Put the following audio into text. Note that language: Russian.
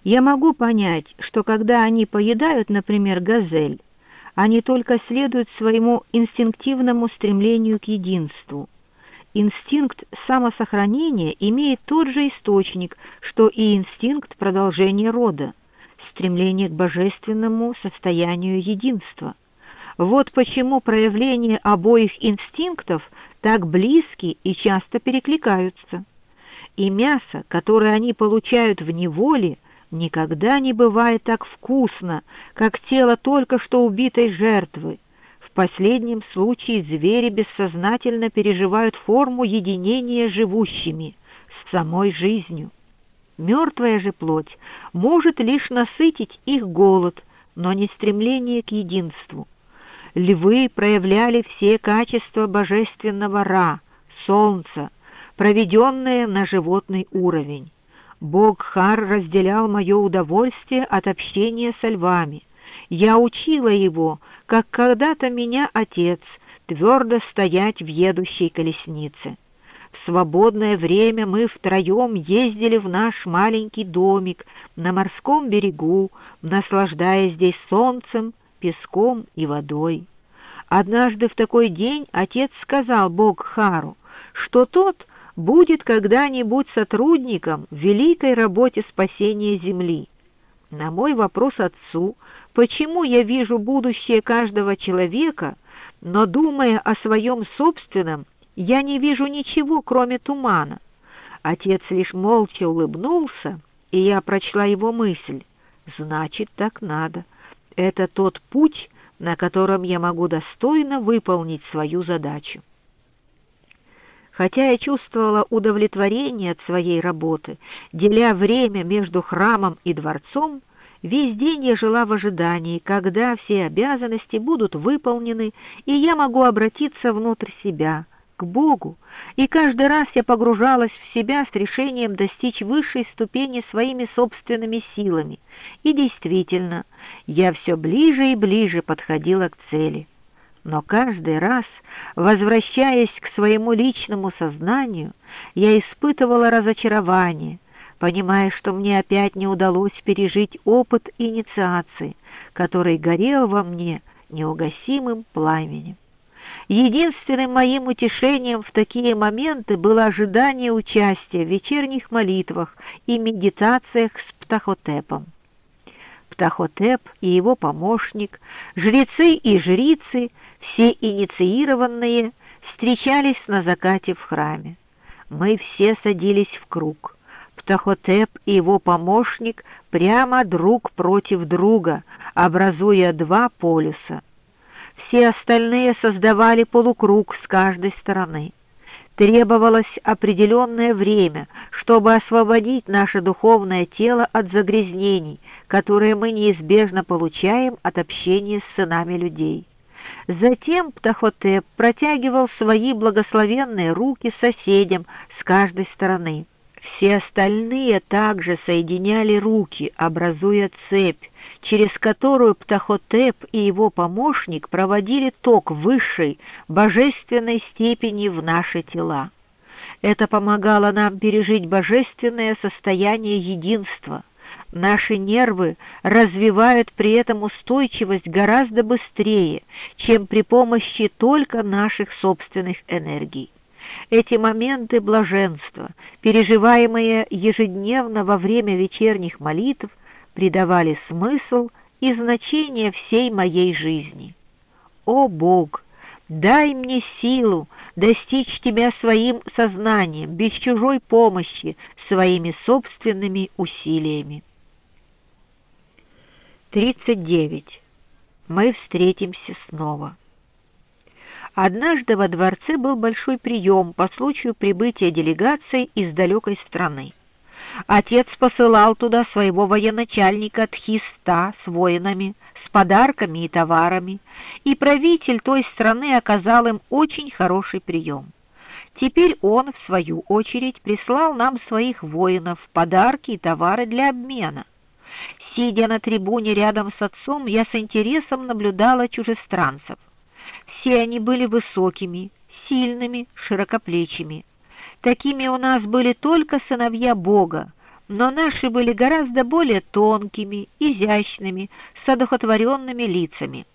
Я могу понять, что когда они поедают, например, газель, они только следуют своему инстинктивному стремлению к единству. Инстинкт самосохранения имеет тот же источник, что и инстинкт продолжения рода, стремление к божественному состоянию единства. Вот почему проявления обоих инстинктов так близки и часто перекликаются. И мясо, которое они получают в неволе, никогда не бывает так вкусно, как тело только что убитой жертвы. В последнем случае звери бессознательно переживают форму единения с живущими, с самой жизнью. Мертвая же плоть может лишь насытить их голод, но не стремление к единству. Львы проявляли все качества божественного Ра, солнца, проведенные на животный уровень. Бог Хар разделял мое удовольствие от общения со львами. Я учила его, как когда-то меня отец, твердо стоять в едущей колеснице. В свободное время мы втроем ездили в наш маленький домик на морском берегу, наслаждаясь здесь солнцем, песком и водой. Однажды в такой день отец сказал Бог-Хару, что тот будет когда-нибудь сотрудником в великой работе спасения Земли. На мой вопрос отцу, почему я вижу будущее каждого человека, но, думая о своем собственном, я не вижу ничего, кроме тумана, отец лишь молча улыбнулся, и я прочла его мысль. Значит, так надо. Это тот путь, на котором я могу достойно выполнить свою задачу. Хотя я чувствовала удовлетворение от своей работы, деля время между храмом и дворцом, весь день я жила в ожидании, когда все обязанности будут выполнены, и я могу обратиться внутрь себя, к Богу, и каждый раз я погружалась в себя с решением достичь высшей ступени своими собственными силами, и действительно, я все ближе и ближе подходила к цели. Но каждый раз, возвращаясь к своему личному сознанию, я испытывала разочарование, понимая, что мне опять не удалось пережить опыт инициации, который горел во мне неугасимым пламенем. Единственным моим утешением в такие моменты было ожидание участия в вечерних молитвах и медитациях с Птахотепом. Птахотеп и его помощник, жрецы и жрицы, все инициированные, встречались на закате в храме. Мы все садились в круг. Птахотеп и его помощник прямо друг против друга, образуя два полюса. Все остальные создавали полукруг с каждой стороны. Требовалось определенное время, чтобы освободить наше духовное тело от загрязнений, которые мы неизбежно получаем от общения с сынами людей. Затем Птахотеп протягивал свои благословенные руки соседям с каждой стороны. Все остальные также соединяли руки, образуя цепь, через которую Птахотеп и его помощник проводили ток высшей, божественной степени в наши тела. Это помогало нам пережить божественное состояние единства. Наши нервы развивают при этом устойчивость гораздо быстрее, чем при помощи только наших собственных энергий. Эти моменты блаженства, переживаемые ежедневно во время вечерних молитв, придавали смысл и значение всей моей жизни. О Бог, дай мне силу достичь Тебя своим сознанием, без чужой помощи, своими собственными усилиями. 39. Мы встретимся снова. Однажды во дворце был большой прием по случаю прибытия делегации из далекой страны. Отец посылал туда своего военачальника Тхиста с воинами, с подарками и товарами, и правитель той страны оказал им очень хороший прием. Теперь он, в свою очередь, прислал нам своих воинов, подарки и товары для обмена. Сидя на трибуне рядом с отцом, я с интересом наблюдала чужестранцев. Все они были высокими, сильными, широкоплечими. Такими у нас были только сыновья Бога, но наши были гораздо более тонкими, изящными, с одухотворенными лицами.